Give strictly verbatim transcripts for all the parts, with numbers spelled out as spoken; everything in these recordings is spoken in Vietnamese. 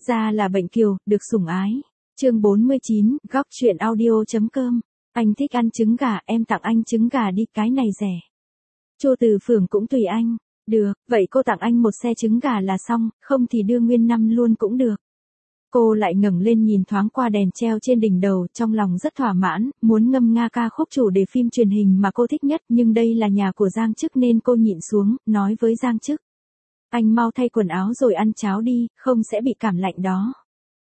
Ra là bệnh kiều, được sủng ái. Chương bốn mươi chín, góc chuyện audio chấm com. Anh thích ăn trứng gà, em tặng anh trứng gà đi, cái này rẻ. Chu Từ Phường cũng tùy anh. Được, vậy cô tặng anh một xe trứng gà là xong, không thì đưa nguyên năm luôn cũng được. Cô lại ngẩng lên nhìn thoáng qua đèn treo trên đỉnh đầu, trong lòng rất thỏa mãn, muốn ngâm nga ca khúc chủ đề phim truyền hình mà cô thích nhất, nhưng đây là nhà của Giang Chức nên cô nhịn xuống, nói với Giang Chức. Anh mau thay quần áo rồi ăn cháo đi, không sẽ bị cảm lạnh đó.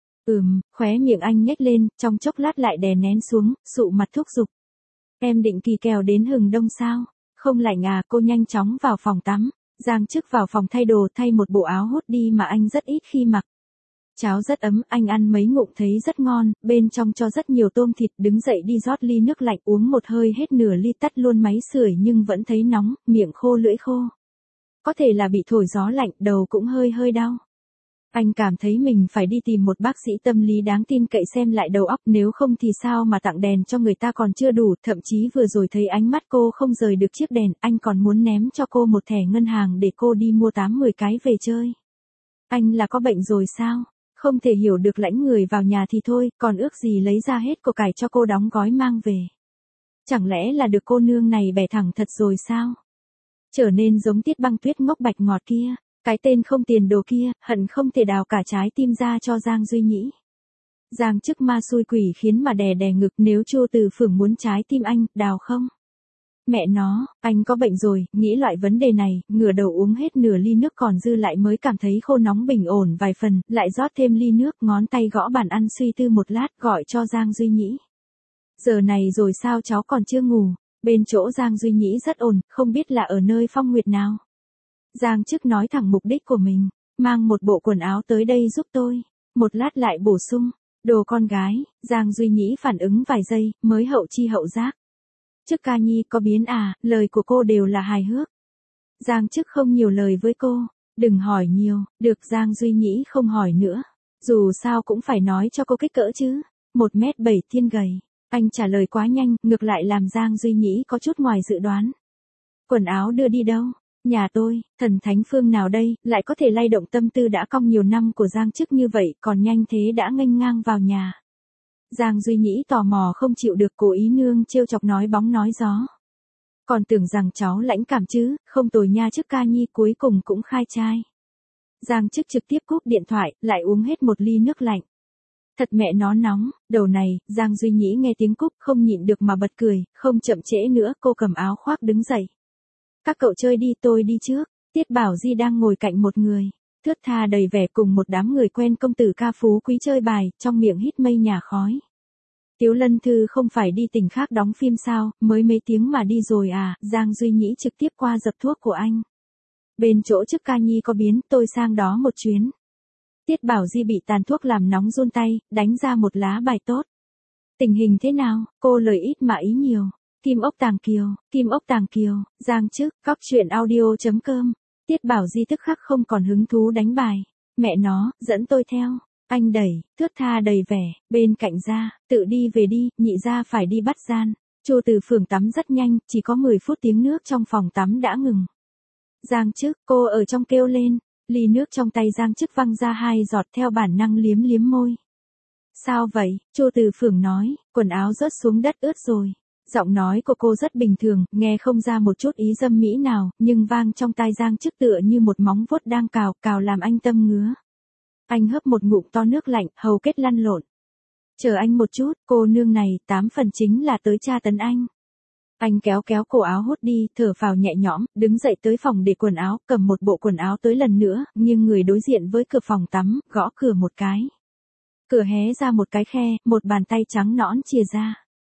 Ừm, khóe miệng anh nhếch lên, trong chốc lát lại đè nén xuống, sụ mặt thúc giục. Em định kỳ kèo đến hừng đông sao? Không lạnh à, cô nhanh chóng vào phòng tắm. Giang Chức vào phòng thay đồ, thay một bộ áo hốt đi mà anh rất ít khi mặc. Cháo rất ấm, anh ăn mấy ngụm thấy rất ngon, bên trong cho rất nhiều tôm thịt, đứng dậy đi rót ly nước lạnh uống một hơi hết nửa ly, tắt luôn máy sưởi nhưng vẫn thấy nóng, miệng khô lưỡi khô. Có thể là bị thổi gió lạnh, đầu cũng hơi hơi đau. Anh cảm thấy mình phải đi tìm một bác sĩ tâm lý đáng tin cậy xem lại đầu óc, nếu không thì sao mà tặng đèn cho người ta còn chưa đủ, thậm chí vừa rồi thấy ánh mắt cô không rời được chiếc đèn, anh còn muốn ném cho cô một thẻ ngân hàng để cô đi mua tám mười cái về chơi. Anh là có bệnh rồi sao? Không thể hiểu được, lãnh người vào nhà thì thôi, còn ước gì lấy ra hết của cải cho cô đóng gói mang về. Chẳng lẽ là được cô nương này bẻ thẳng thật rồi sao? Trở nên giống Tiết Băng Tuyết ngốc bạch ngọt kia, cái tên không tiền đồ kia, hận không thể đào cả trái tim ra cho Giang Duy Nhĩ. Giang Chức ma xui quỷ khiến mà đè đè ngực, nếu Chu Từ Phường muốn trái tim anh, đào không? Mẹ nó, anh có bệnh rồi, nghĩ loại vấn đề này, ngửa đầu uống hết nửa ly nước còn dư lại mới cảm thấy khô nóng bình ổn vài phần, lại rót thêm ly nước, ngón tay gõ bàn ăn suy tư một lát, gọi cho Giang Duy Nhĩ. Giờ này rồi sao cháu còn chưa ngủ? Bên chỗ Giang Duy Nhĩ rất ổn, không biết là ở nơi phong nguyệt nào. Giang Chức nói thẳng mục đích của mình, mang một bộ quần áo tới đây giúp tôi. Một lát lại bổ sung, đồ con gái. Giang Duy Nhĩ phản ứng vài giây, mới hậu chi hậu giác. Chức ca nhi có biến à, lời của cô đều là hài hước. Giang Chức không nhiều lời với cô, đừng hỏi nhiều, được. Giang Duy Nhĩ không hỏi nữa. Dù sao cũng phải nói cho cô kích cỡ chứ, một mét bảy thiên gầy. Anh trả lời quá nhanh, ngược lại làm Giang Duy Nhĩ có chút ngoài dự đoán. Quần áo đưa đi đâu? Nhà tôi. Thần thánh phương nào đây, lại có thể lay động tâm tư đã cong nhiều năm của Giang Chức như vậy, còn nhanh thế đã nghênh ngang vào nhà. Giang Duy Nhĩ tò mò không chịu được, cố ý nương trêu chọc nói bóng nói gió. Còn tưởng rằng cháu lãnh cảm chứ, không tồi nha Chức ca nhi, cuối cùng cũng khai trai. Giang Chức trực tiếp cúp điện thoại, lại uống hết một ly nước lạnh. Thật mẹ nó nóng, đầu này. Giang Duy Nhĩ nghe tiếng cúp không nhịn được mà bật cười, không chậm trễ nữa, cô cầm áo khoác đứng dậy. Các cậu chơi đi, tôi đi trước. Tiết Bảo Di đang ngồi cạnh một người, thướt tha đầy vẻ, cùng một đám người quen công tử ca phú quý chơi bài, trong miệng hít mây nhà khói. Tiếu Lân Thư không phải đi tỉnh khác đóng phim sao, mới mấy tiếng mà đi rồi à? Giang Duy Nhĩ trực tiếp qua dập thuốc của anh. Bên chỗ Chức ca nhi có biến, tôi sang đó một chuyến. Tiết Bảo Di bị tàn thuốc làm nóng run tay, đánh ra một lá bài tốt. Tình hình thế nào? Cô lời ít mà ý nhiều. Kim ốc tàng kiều, kim ốc tàng kiều. Giang Chức, góc chuyện audio chấm com. Tiết Bảo Di tức khắc không còn hứng thú đánh bài. Mẹ nó, dẫn tôi theo. Anh đẩy, thướt tha đầy vẻ, bên cạnh ra, tự đi về đi, nhị ra phải đi bắt gian. Chu Từ Phường tắm rất nhanh, chỉ có mười phút tiếng nước trong phòng tắm đã ngừng. Giang Chức, cô ở trong kêu lên. Ly nước trong tay Giang Chức văng ra hai giọt, theo bản năng liếm liếm môi. Sao vậy? Chu Từ Phường nói, quần áo rớt xuống đất ướt rồi. Giọng nói của cô rất bình thường, nghe không ra một chút ý dâm mỹ nào, nhưng vang trong tai Giang Chức tựa như một móng vuốt đang cào, cào làm anh tâm ngứa. Anh hớp một ngụm to nước lạnh, hầu kết lăn lộn. Chờ anh một chút, cô nương này, tám phần chính là tới tra tấn anh. Anh kéo kéo cổ áo hốt đi, thở phào nhẹ nhõm, đứng dậy tới phòng để quần áo, cầm một bộ quần áo tới lần nữa, nhưng người đối diện với cửa phòng tắm, gõ cửa một cái. Cửa hé ra một cái khe, một bàn tay trắng nõn chìa ra.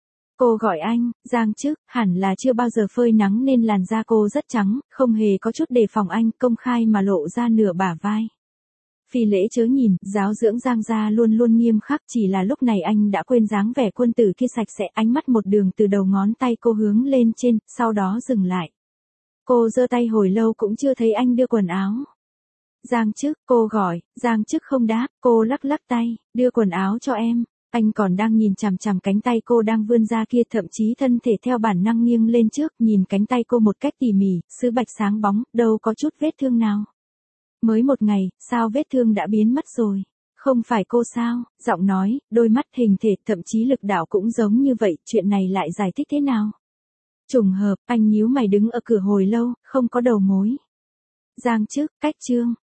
Cô gọi anh. Giang Chức, hẳn là chưa bao giờ phơi nắng nên làn da cô rất trắng, không hề có chút đề phòng anh, công khai mà lộ ra nửa bả vai. Phi lễ chớ nhìn, giáo dưỡng Giang gia luôn luôn nghiêm khắc, chỉ là lúc này anh đã quên dáng vẻ quân tử kia sạch sẽ, ánh mắt một đường từ đầu ngón tay cô hướng lên trên, sau đó dừng lại. Cô giơ tay hồi lâu cũng chưa thấy anh đưa quần áo. Giang Chức, cô gọi. Giang Chức không đáp, cô lắc lắc tay, đưa quần áo cho em. Anh còn đang nhìn chằm chằm cánh tay cô đang vươn ra kia, thậm chí thân thể theo bản năng nghiêng lên trước, nhìn cánh tay cô một cách tỉ mỉ, sứ bạch sáng bóng, đâu có chút vết thương nào. Mới một ngày, sao vết thương đã biến mất rồi? Không phải cô sao, giọng nói, đôi mắt hình thể, thậm chí lực đạo cũng giống như vậy, chuyện này lại giải thích thế nào? Trùng hợp, anh nhíu mày đứng ở cửa hồi lâu, không có đầu mối. Giang trước, cách Trương,